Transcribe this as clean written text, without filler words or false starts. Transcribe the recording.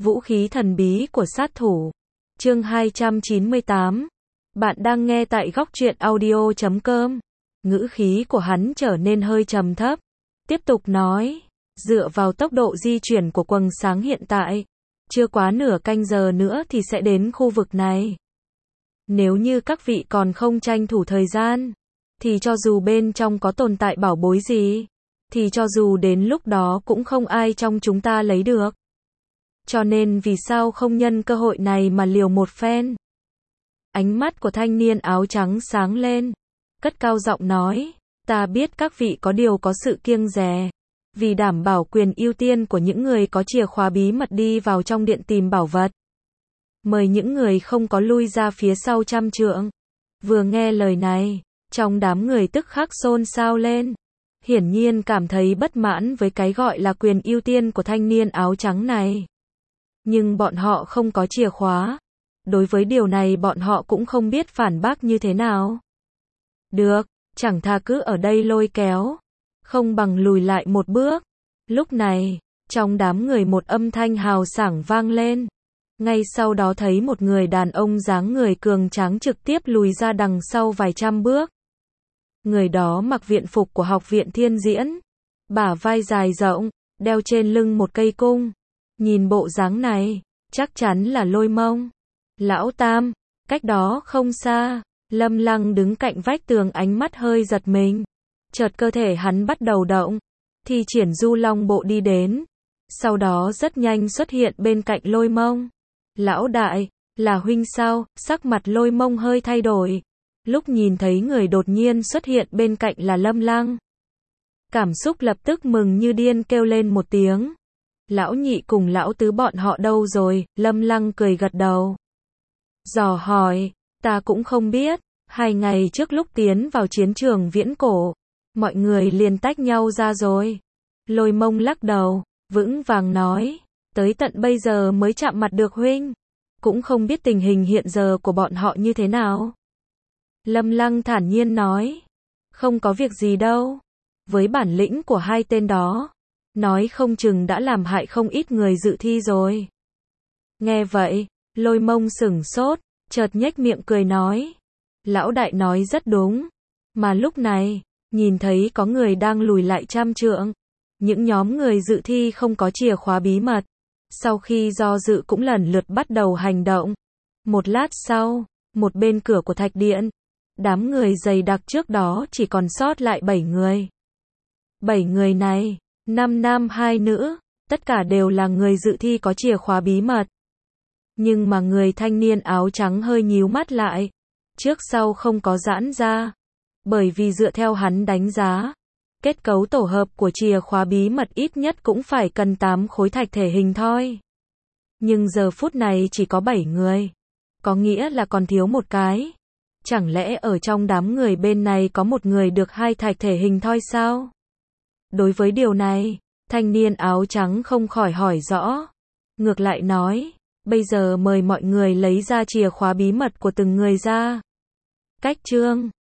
Vũ khí thần bí của sát thủ. Chương 298. Bạn đang nghe tại góc truyện audio.com. Ngữ khí của hắn trở nên hơi trầm thấp. Tiếp tục nói, dựa vào tốc độ di chuyển của quầng sáng hiện tại, chưa quá nửa canh giờ nữa thì sẽ đến khu vực này. Nếu như các vị còn không tranh thủ thời gian, thì cho dù bên trong có tồn tại bảo bối gì, thì cho dù đến lúc đó cũng không ai trong chúng ta lấy được. Cho nên vì sao không nhân cơ hội này mà liều một phen? Ánh mắt của thanh niên áo trắng sáng lên, cất cao giọng nói, ta biết các vị có điều có sự kiêng dè, vì đảm bảo quyền ưu tiên của những người có chìa khóa bí mật đi vào trong điện tìm bảo vật. Mời những người không có lui ra phía sau 100 trượng. Vừa nghe lời này, trong đám người tức khắc xôn xao lên. Hiển nhiên cảm thấy bất mãn với cái gọi là quyền ưu tiên của thanh niên áo trắng này. Nhưng bọn họ không có chìa khóa. Đối với điều này bọn họ cũng không biết phản bác như thế nào. Được, chẳng thà cứ ở đây lôi kéo, không bằng lùi lại một bước. Lúc này, trong đám người một âm thanh hào sảng vang lên. Ngay sau đó thấy một người đàn ông dáng người cường tráng trực tiếp lùi ra đằng sau vài trăm bước. Người đó mặc viện phục của học viện Thiên Diễn, bả vai dài rộng, đeo trên lưng một cây cung. Nhìn bộ dáng này, chắc chắn là Lôi Mông. Lão Tam, cách đó không xa, Lâm Lăng đứng cạnh vách tường, ánh mắt hơi giật mình. Chợt cơ thể hắn bắt đầu động, thi triển Du Long bộ đi đến. Sau đó rất nhanh xuất hiện bên cạnh Lôi Mông. Lão đại, là huynh sao? Sắc mặt Lôi Mông hơi thay đổi. Lúc nhìn thấy người đột nhiên xuất hiện bên cạnh là Lâm Lăng, cảm xúc lập tức mừng như điên kêu lên một tiếng. Lão nhị cùng lão tứ bọn họ đâu rồi? Lâm Lăng cười gật đầu. Dò hỏi, ta cũng không biết, 2 ngày trước lúc tiến vào chiến trường viễn cổ, mọi người liền tách nhau ra rồi. Lôi Mông lắc đầu, vững vàng nói, tới tận bây giờ mới chạm mặt được huynh, cũng không biết tình hình hiện giờ của bọn họ như thế nào. Lâm Lăng thản nhiên nói, không có việc gì đâu, với bản lĩnh của hai tên đó, nói không chừng đã làm hại không ít người dự thi rồi. Nghe vậy, Lôi Mông sửng sốt, chợt nhếch miệng cười nói, lão đại nói rất đúng, mà lúc này, nhìn thấy có người đang lùi lại 100 trượng, những nhóm người dự thi không có chìa khóa bí mật, sau khi do dự cũng lần lượt bắt đầu hành động. Một lát sau, một bên cửa của thạch điện, đám người dày đặc trước đó chỉ còn sót lại 7 người. 7 người này, 5 nam 2 nữ, tất cả đều là người dự thi có chìa khóa bí mật. Nhưng mà người thanh niên áo trắng hơi nhíu mắt lại, trước sau không có giãn ra, bởi vì dựa theo hắn đánh giá, kết cấu tổ hợp của chìa khóa bí mật ít nhất cũng phải cần 8 khối thạch thể hình thoi. Nhưng giờ phút này chỉ có 7 người, có nghĩa là còn thiếu một cái. Chẳng lẽ ở trong đám người bên này có một người được 2 thạch thể hình thoi sao? Đối với điều này, thanh niên áo trắng không khỏi hỏi rõ. Ngược lại nói, bây giờ mời mọi người lấy ra chìa khóa bí mật của từng người ra. Cách chương